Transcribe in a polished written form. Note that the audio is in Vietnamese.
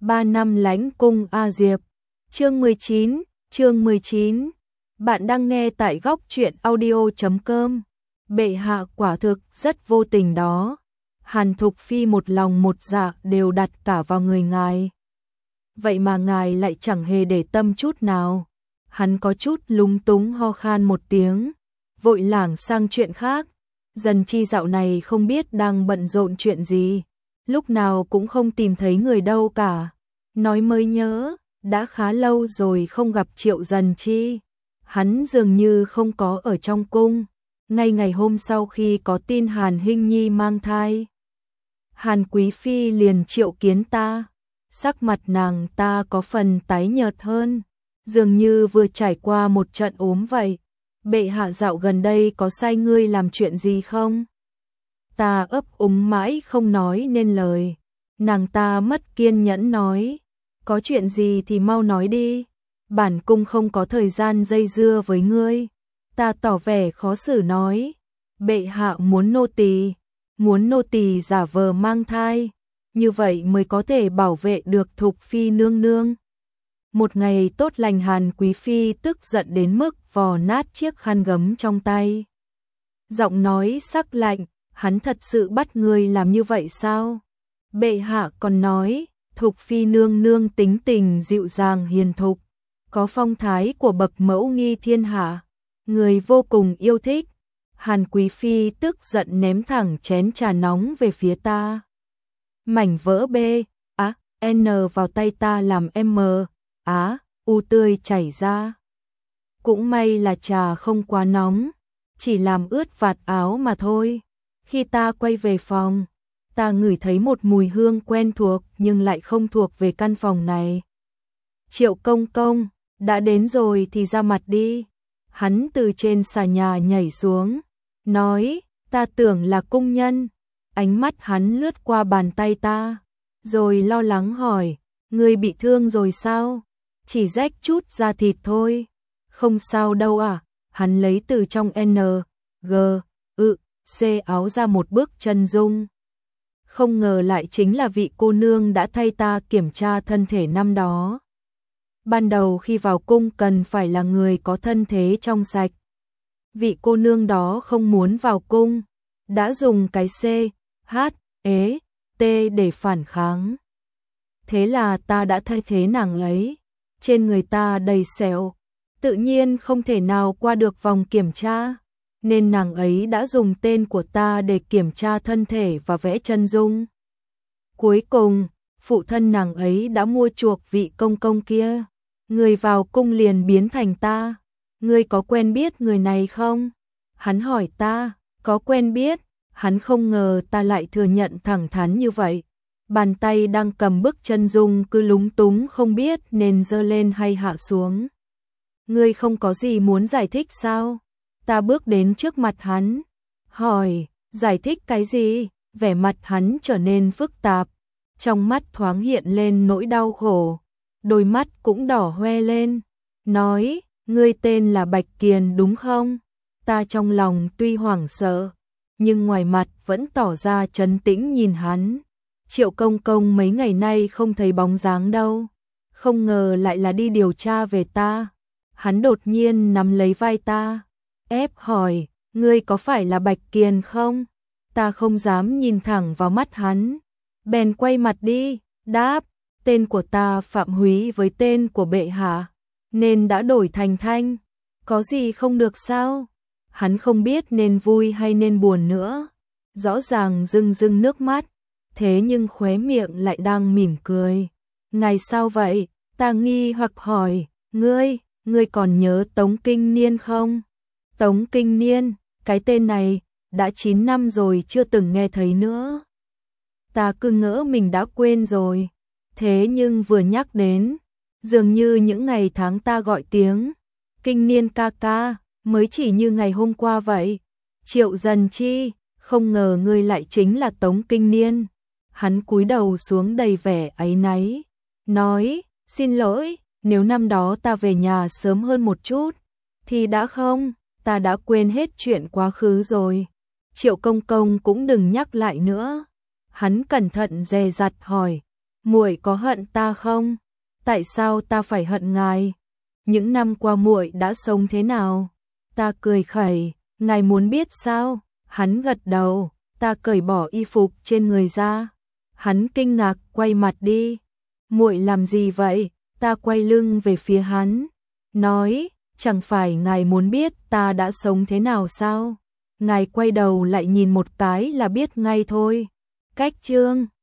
3 năm lãnh cung A Diệp. Chương 19. Bạn đang nghe tại góc truyện audio.com. Bệ hạ quả thực rất vô tình đó. Hàn Thục Phi một lòng một dạ đều đặt cả vào người ngài. Vậy mà ngài lại chẳng hề để tâm chút nào. Hắn có chút lúng túng ho khan một tiếng, vội lảng sang chuyện khác. Dần Chi dạo này không biết đang bận rộn chuyện gì, lúc nào cũng không tìm thấy người đâu cả. Nói mới nhớ, đã khá lâu rồi không gặp Triệu Dần Chi. Hắn dường như không có ở trong cung, ngay ngày hôm sau khi có tin Hàn Hinh Nhi mang thai. Hàn Quý Phi liền triệu kiến ta, sắc mặt nàng ta có phần tái nhợt hơn, dường như vừa trải qua một trận ốm vậy. Bệ hạ dạo gần đây có sai ngươi làm chuyện gì không? Ta ấp úng mãi không nói nên lời. Nàng ta mất kiên nhẫn nói, có chuyện gì thì mau nói đi, bản cung không có thời gian dây dưa với ngươi. Ta tỏ vẻ khó xử nói, bệ hạ muốn nô tỳ giả vờ mang thai, như vậy mới có thể bảo vệ được Thục Phi nương nương. Một ngày tốt lành Hàn Quý Phi tức giận đến mức vò nát chiếc khăn gấm trong tay. Giọng nói sắc lạnh, hắn thật sự bắt người làm như vậy sao? Bệ hạ còn nói, Thục Phi nương nương tính tình dịu dàng hiền thục, có phong thái của bậc mẫu nghi thiên hạ, người vô cùng yêu thích. Hàn Quý Phi tức giận ném thẳng chén trà nóng về phía ta. Mảnh vỡ B, N vào tay ta làm M, U tươi chảy ra. Cũng may là trà không quá nóng, chỉ làm ướt vạt áo mà thôi. Khi ta quay về phòng, ta ngửi thấy một mùi hương quen thuộc nhưng lại không thuộc về căn phòng này. Triệu công công, đã đến rồi thì ra mặt đi. Hắn từ trên xà nhà nhảy xuống, nói, ta tưởng là cung nhân. Ánh mắt hắn lướt qua bàn tay ta, rồi lo lắng hỏi, ngươi bị thương rồi sao? Chỉ rách chút da thịt thôi. Không sao đâu à? Hắn lấy từ trong C áo ra một bức chân dung. Không ngờ lại chính là vị cô nương đã thay ta kiểm tra thân thể năm đó. Ban đầu khi vào cung cần phải là người có thân thế trong sạch. Vị cô nương đó không muốn vào cung, đã dùng cái T để phản kháng. Thế là ta đã thay thế nàng ấy. Trên người ta đầy sẹo, tự nhiên không thể nào qua được vòng kiểm tra, nên nàng ấy đã dùng tên của ta để kiểm tra thân thể và vẽ chân dung. Cuối cùng, phụ thân nàng ấy đã mua chuộc vị công công kia, người vào cung liền biến thành ta. Ngươi có quen biết người này không? Hắn hỏi ta, có quen biết. Hắn không ngờ ta lại thừa nhận thẳng thắn như vậy. Bàn tay đang cầm bức chân dung cứ lúng túng không biết nên giơ lên hay hạ xuống. Ngươi không có gì muốn giải thích sao? Ta bước đến trước mặt hắn, hỏi, giải thích cái gì? Vẻ mặt hắn trở nên phức tạp, trong mắt thoáng hiện lên nỗi đau khổ, đôi mắt cũng đỏ hoe lên, nói, ngươi tên là Bạch Kiền đúng không? Ta trong lòng tuy hoảng sợ, nhưng ngoài mặt vẫn tỏ ra trấn tĩnh nhìn hắn. Triệu công công mấy ngày nay không thấy bóng dáng đâu, không ngờ lại là đi điều tra về ta. Hắn đột nhiên nắm lấy vai ta, ép hỏi, ngươi có phải là Bạch Kiền không? Ta không dám nhìn thẳng vào mắt hắn, bèn quay mặt đi, đáp, tên của ta Phạm Húy với tên của bệ hạ, nên đã đổi thành Thanh, có gì không được sao? Hắn không biết nên vui hay nên buồn nữa, rõ ràng rưng rưng nước mắt, thế nhưng khóe miệng lại đang mỉm cười. Ngày sao vậy? Ta nghi hoặc hỏi, ngươi còn nhớ Tống Kinh Niên không? Tống Kinh Niên, cái tên này, đã 9 năm rồi chưa từng nghe thấy nữa. Ta cứ ngỡ mình đã quên rồi, thế nhưng vừa nhắc đến, dường như những ngày tháng ta gọi tiếng, Kinh Niên ca ca, mới chỉ như ngày hôm qua vậy. Triệu Dần Chi, không ngờ ngươi lại chính là Tống Kinh Niên. Hắn cúi đầu xuống đầy vẻ áy náy, nói, xin lỗi, nếu năm đó ta về nhà sớm hơn một chút, thì ta đã quên hết chuyện quá khứ rồi. Triệu công công cũng đừng nhắc lại nữa. Hắn cẩn thận dè dặt hỏi, muội có hận ta không? Tại sao ta phải hận ngài? Những năm qua muội đã sống thế nào? Ta cười khẩy, ngài muốn biết sao? Hắn gật đầu, ta cởi bỏ y phục trên người ra. Hắn kinh ngạc quay mặt đi. Muội làm gì vậy? Ta quay lưng về phía hắn, nói, chẳng phải ngài muốn biết ta đã sống thế nào sao? Ngài quay đầu lại nhìn một cái là biết ngay thôi. Cách chương